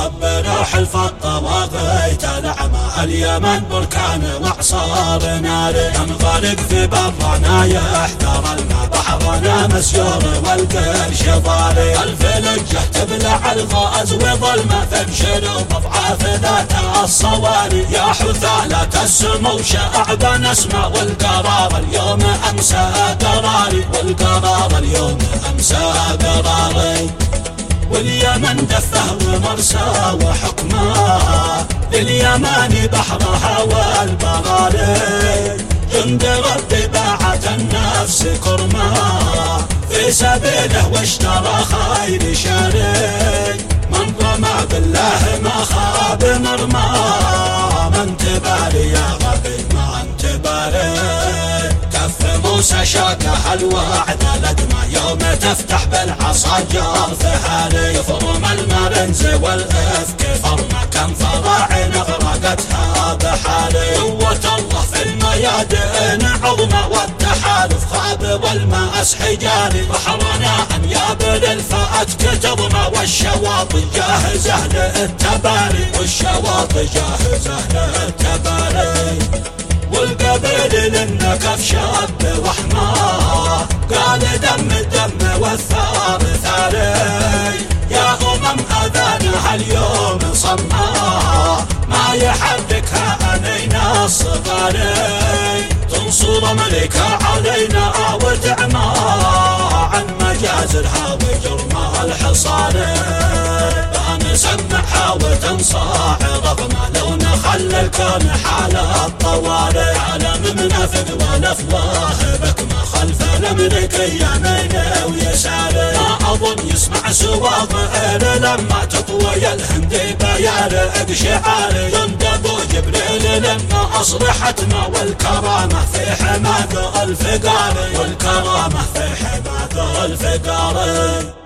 ربنا حلف الطواغيت الأعمى اليمن بركان وإعصار ناري ينغرق في برنا يحتار الماء بحرنا مسيور والقرش ضاري الفلجة تبلع الغاز وظلمة تنشر بضعاف ذات الصواري يا حثالة السمو شعب نسمة والقرار اليوم أمسى قراري والقرار اليوم أمسى قراري واليمن دفه ومرسى وحكمه لليمان بحرها والبغالي جند ربي باعت النفس كرمه في سبيله واشترى خير شاري من رمى بالله ما خاب مرمى من تباري يا غبي ما انت باري كف موسى شاكه الوعد لدمه يوم تفتح بالعصا جرف حالي يفرم المرنز والافك فرمه كم فراعين اغرقتها بحالي قوة الله في الميادين عظمه والتحالف خاب والماس حجالي بحرنا انياب للفات كتظمه والشواطئ جاهزه للتباري والشواطئ جاهزه للتباري والقبيل للنكف شاب وحماه قال دم الدم والثار ثاري يا أذانها اليوم صماه ما يحركها أنينا الصغاري تنصر ملكها علينا وتعمى عن مجازرها وجرمها الحصاري نسمعها وتنصاع رغم لو نخلى الكون حال الطوارئ عالم منافق والافواه بكمة خلف الامريكي يمين ويسار ما اظن يسمع سواطئ لما تطوي الهندي بيارق شعاري يندب جبريل لما اصلحتنا والكرامة في حماة الفقار والكرامة في حماة الفقار